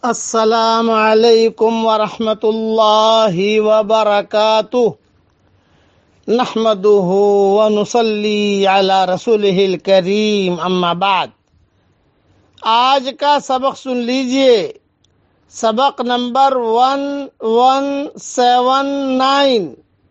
السلام علیکم ورحمۃ اللہ وبرکاتہ نحمده ونصلی علی رسولہ الکریم اما بعد۔ آج کا سبق سن لیجئے، سبق نمبر 1179،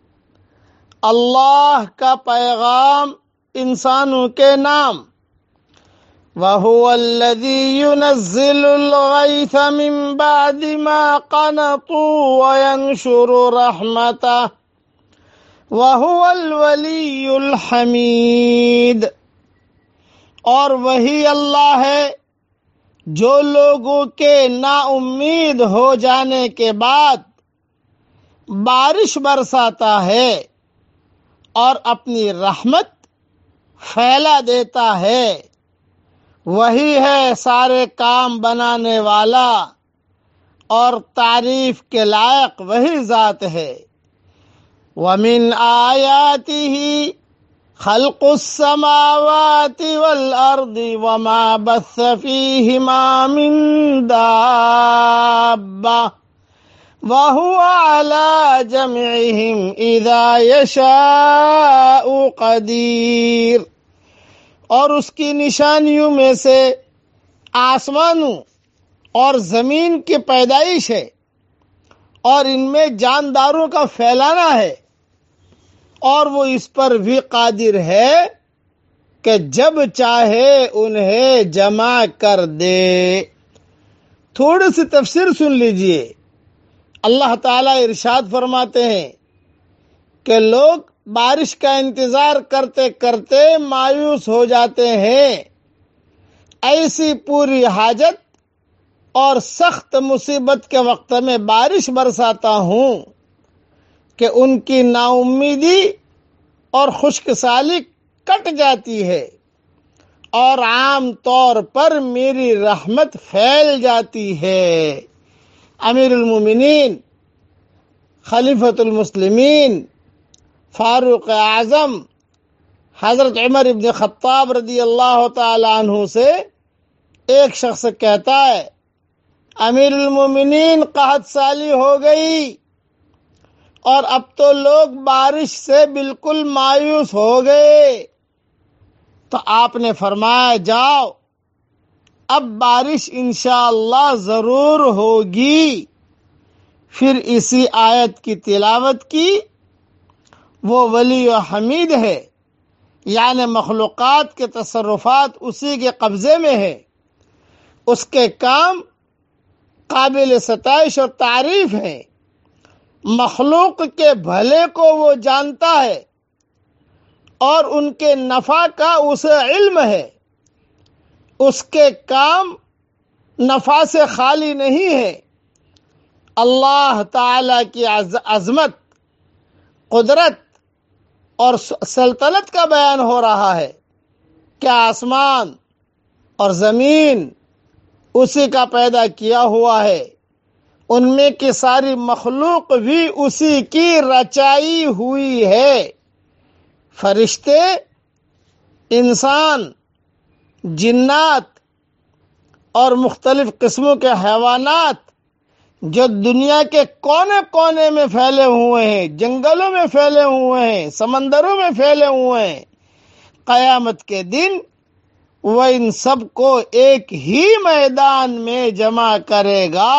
اللہ کا پیغام انسانوں کے نام۔ وَهُوَ الَّذِي يُنَزِّلُ الْغَيْثَ مِن بَعْدِ مَا قَنَطُوا وَيَنشُرُ رَحْمَتَهُ وَهُوَ الْوَلِيُّ الْحَمِيدُ۔ اور وہی اللہ ہے جو لوگوں کے نا امید ہو جانے کے بعد بارش برساتا ہے اور اپنی رحمت پھیلا دیتا ہے۔ وہی ہے سارے کام بنانے والا اور تعریف کے لائق وہی ذات ہے۔ وَمِنْ آيَاتِهِ خَلْقُ السَّمَاوَاتِ وَالْأَرْضِ وَمَا بَثَّ فِيهِمَا مِنْ دَابَّةٍ وَهُوَ عَلَى جَمْعِهِمْ إِذَا يَشَاءُ قَدِيرٌ۔ اور اس کی نشانیوں میں سے آسمانوں اور زمین کی پیدائش ہے، اور ان میں جانداروں کا پھیلانا ہے، اور وہ اس پر بھی قادر ہے کہ جب چاہے انہیں جمع کر دے۔ تھوڑی سی تفسیر سن لیجئے۔ اللہ تعالیٰ ارشاد فرماتے ہیں کہ لوگ بارش کا انتظار کرتے کرتے مایوس ہو جاتے ہیں۔ ایسی پوری حاجت اور سخت مصیبت کے وقت میں بارش برساتا ہوں کہ ان کی نا امیدی اور خشک سالی کٹ جاتی ہے، اور عام طور پر میری رحمت پھیل جاتی ہے۔ امیر المومنین، خلیفۃ المسلمین، فاروق اعظم حضرت عمر ابن خطاب رضی اللہ تعالی عنہ سے ایک شخص کہتا ہے، امیر المومنین قحط سالی ہو گئی اور اب تو لوگ بارش سے بالکل مایوس ہو گئے۔ تو آپ نے فرمایا، جاؤ، اب بارش انشاءاللہ ضرور ہوگی۔ پھر اسی آیت کی تلاوت کی۔ وہ ولی و حمید ہے، یعنی مخلوقات کے تصرفات اسی کے قبضے میں ہے، اس کے کام قابل ستائش اور تعریف ہیں۔ مخلوق کے بھلے کو وہ جانتا ہے اور ان کے نفع کا اسے علم ہے۔ اس کے کام نفع سے خالی نہیں ہے۔ اللہ تعالی کی عظمت، قدرت اور سلطنت کا بیان ہو رہا ہے کہ آسمان اور زمین اسی کا پیدا کیا ہوا ہے، ان میں کی ساری مخلوق بھی اسی کی رچائی ہوئی ہے۔ فرشتے، انسان، جنات اور مختلف قسموں کے حیوانات جو دنیا کے کونے کونے میں پھیلے ہوئے ہیں، جنگلوں میں پھیلے ہوئے ہیں، سمندروں میں پھیلے ہوئے ہیں، قیامت کے دن وہ ان سب کو ایک ہی میدان میں جمع کرے گا،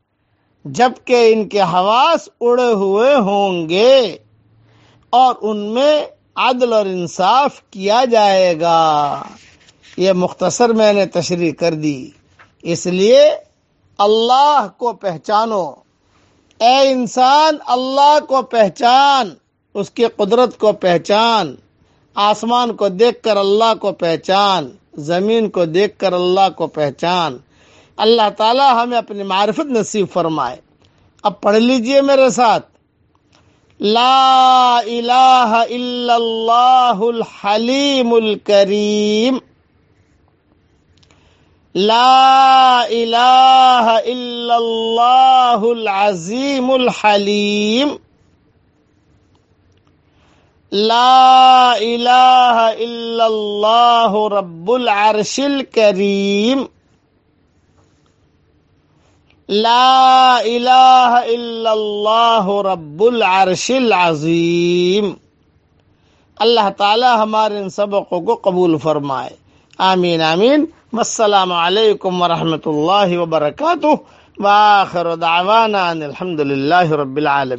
جبکہ ان کے حواس اڑے ہوئے ہوں گے، اور ان میں عدل اور انصاف کیا جائے گا۔ یہ مختصر میں نے تشریح کر دی۔ اس لیے اللہ کو پہچانو، اے انسان، اللہ کو پہچان، اس کی قدرت کو پہچان۔ آسمان کو دیکھ کر اللہ کو پہچان، زمین کو دیکھ کر اللہ کو پہچان۔ اللہ تعالی ہمیں اپنی معرفت نصیب فرمائے۔ اب پڑھ لیجئے میرے ساتھ، لا الہ الا اللہ الحلیم الکریم، لا الہ الا اللہ العظیم الحلیم، لا الہ الا اللہ رب العرش الکریم، لا الہ الا اللہ رب العرش العظیم۔ اللہ تعالی ہمارے ان سبقوں کو قبول فرمائے، آمین آمین۔ والسلام علیکم ورحمۃ اللہ وبرکاتہ، وآخر دعوانا ان الحمد للہ رب العالمین۔